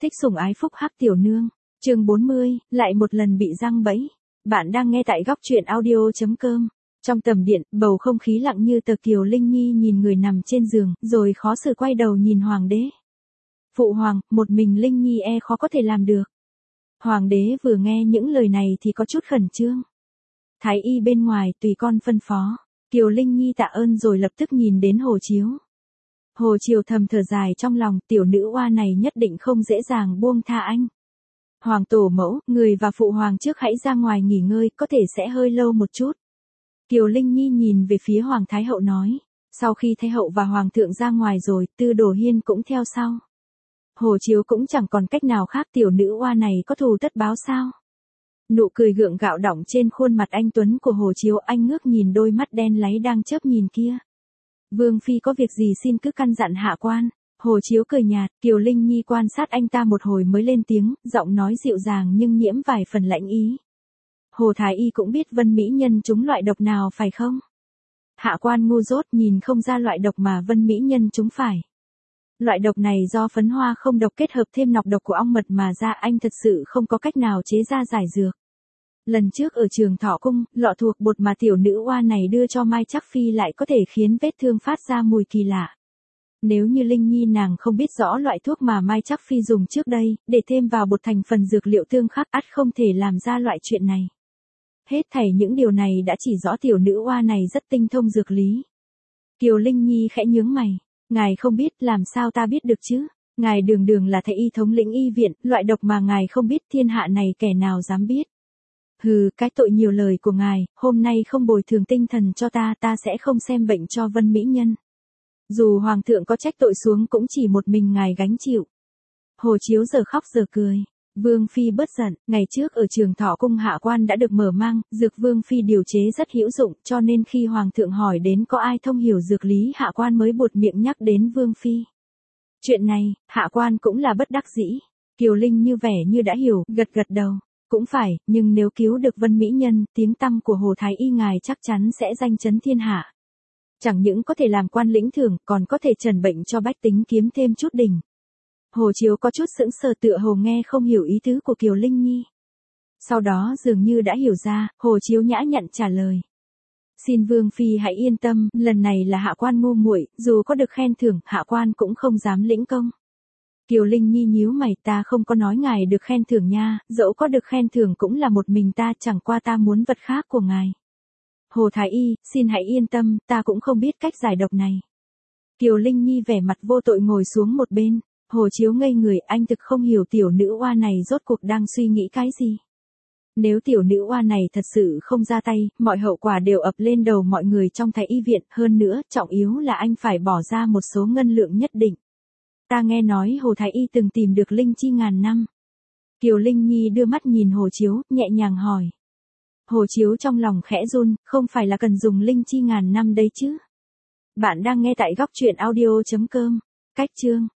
Thích sủng ái phúc hắc tiểu nương. Chương 40, lại một lần bị giăng bẫy. Bạn đang nghe tại góc truyện audio.com. Trong tầm điện, bầu không khí lặng như tờ. Kiều Linh Nhi nhìn người nằm trên giường, rồi khó xử quay đầu nhìn hoàng đế. Phụ hoàng, một mình Linh Nhi khó có thể làm được. Hoàng đế vừa nghe những lời này thì có chút khẩn trương. Thái y bên ngoài, tùy con phân phó. Kiều Linh Nhi tạ ơn rồi lập tức nhìn đến Hồ Chiếu. Hồ Triều thầm thở dài trong lòng, tiểu nữ oa này nhất định không dễ dàng buông tha anh. Hoàng tổ mẫu, người và phụ hoàng trước hãy ra ngoài nghỉ ngơi, có thể sẽ hơi lâu một chút. Kiều Linh Nhi nhìn về phía Hoàng Thái Hậu nói. Sau khi Thái Hậu và Hoàng thượng ra ngoài rồi, Tư Đồ Hiên cũng theo sau. Hồ Chiếu cũng chẳng còn cách nào khác, tiểu nữ oa này có thù tất báo sao? Nụ cười gượng gạo đọng trên khuôn mặt anh tuấn của Hồ Chiếu, anh ngước nhìn đôi mắt đen láy đang chớp nhìn kia. Vương phi có việc gì xin cứ căn dặn hạ quan. Hồ Chiếu cười nhạt, Kiều Linh Nhi quan sát anh ta một hồi mới lên tiếng, giọng nói dịu dàng nhưng nhiễm vài phần lãnh ý. Hồ Thái Y cũng biết Vân Mỹ Nhân trúng loại độc nào phải không? Hạ quan ngu dốt nhìn không ra loại độc mà Vân Mỹ Nhân trúng phải. Loại độc này do phấn hoa không độc kết hợp thêm nọc độc của ong mật mà ra, anh thật sự không có cách nào chế ra giải dược. Lần trước ở Trường Thọ Cung, lọ thuộc bột mà tiểu nữ oa này đưa cho Mai Trắc Phi lại có thể khiến vết thương phát ra mùi kỳ lạ. Nếu như Linh Nhi nàng không biết rõ loại thuốc mà Mai Trắc Phi dùng trước đây, để thêm vào bột thành phần dược liệu tương khắc, ắt không thể làm ra loại chuyện này. Hết thảy những điều này đã chỉ rõ tiểu nữ oa này rất tinh thông dược lý. Kiều Linh Nhi khẽ nhướng mày. Ngài không biết, làm sao ta biết được chứ? Ngài đường đường là thầy y thống lĩnh y viện, loại độc mà ngài không biết thiên hạ này kẻ nào dám biết. Hừ, cái tội nhiều lời của ngài, hôm nay không bồi thường tinh thần cho ta sẽ không xem bệnh cho Vân Mỹ Nhân. Dù hoàng thượng có trách tội xuống cũng chỉ một mình ngài gánh chịu. Hồ Chiếu giờ khóc giờ cười. Vương phi bớt giận, ngày trước ở Trường Thọ Cung hạ quan đã được mở mang, dược Vương phi điều chế rất hữu dụng, cho nên khi hoàng thượng hỏi đến có ai thông hiểu dược lý, hạ quan mới buột miệng nhắc đến Vương phi. Chuyện này, hạ quan cũng là bất đắc dĩ. Kiều Linh như vẻ như đã hiểu, gật gật đầu. Cũng phải, nhưng nếu cứu được Vân Mỹ Nhân, tiếng tăm của Hồ Thái Y ngài chắc chắn sẽ danh chấn thiên hạ. Chẳng những có thể làm quan lĩnh thưởng, còn có thể trần bệnh cho bách tính kiếm thêm chút đỉnh. Hồ Chiếu có chút sững sờ, tựa hồ nghe không hiểu ý tứ của Kiều Linh Nhi. Sau đó dường như đã hiểu ra, Hồ Chiếu nhã nhặn trả lời. Xin Vương phi hãy yên tâm, lần này là hạ quan ngu muội, dù có được khen thưởng, hạ quan cũng không dám lĩnh công. Kiều Linh Nhi nhíu mày, ta không có nói ngài được khen thưởng nha, dẫu có được khen thưởng cũng là một mình ta, chẳng qua ta muốn vật khác của ngài. Hồ Thái Y, xin hãy yên tâm, ta cũng không biết cách giải độc này. Kiều Linh Nhi vẻ mặt vô tội ngồi xuống một bên. Hồ Chiếu ngây người, anh thực không hiểu tiểu nữ oa này rốt cuộc đang suy nghĩ cái gì. Nếu tiểu nữ oa này thật sự không ra tay, mọi hậu quả đều ập lên đầu mọi người trong Thái Y viện, hơn nữa, trọng yếu là anh phải bỏ ra một số ngân lượng nhất định. Ta nghe nói Hồ Thái Y từng tìm được linh chi ngàn năm. Kiều Linh Nhi đưa mắt nhìn Hồ Chiếu, nhẹ nhàng hỏi. Hồ Chiếu trong lòng khẽ run, không phải là cần dùng linh chi ngàn năm đấy chứ. Bạn đang nghe tại góc truyện audio.com. Cách chương